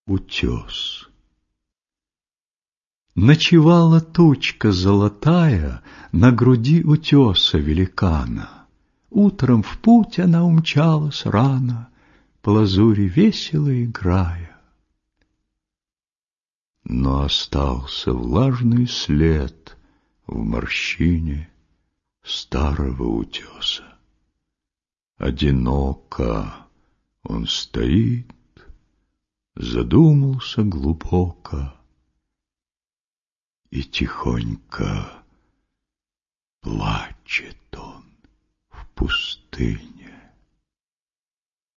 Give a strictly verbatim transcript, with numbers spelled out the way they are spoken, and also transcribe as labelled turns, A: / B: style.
A: Утес. Ночевала тучка золотая на груди утеса великана. Утром в путь она умчалась рано, по лазури весело играя. Но остался влажный след в морщине старого утеса. Одиноко он стоит, задумался глубоко и тихонько плачет он в пустыне.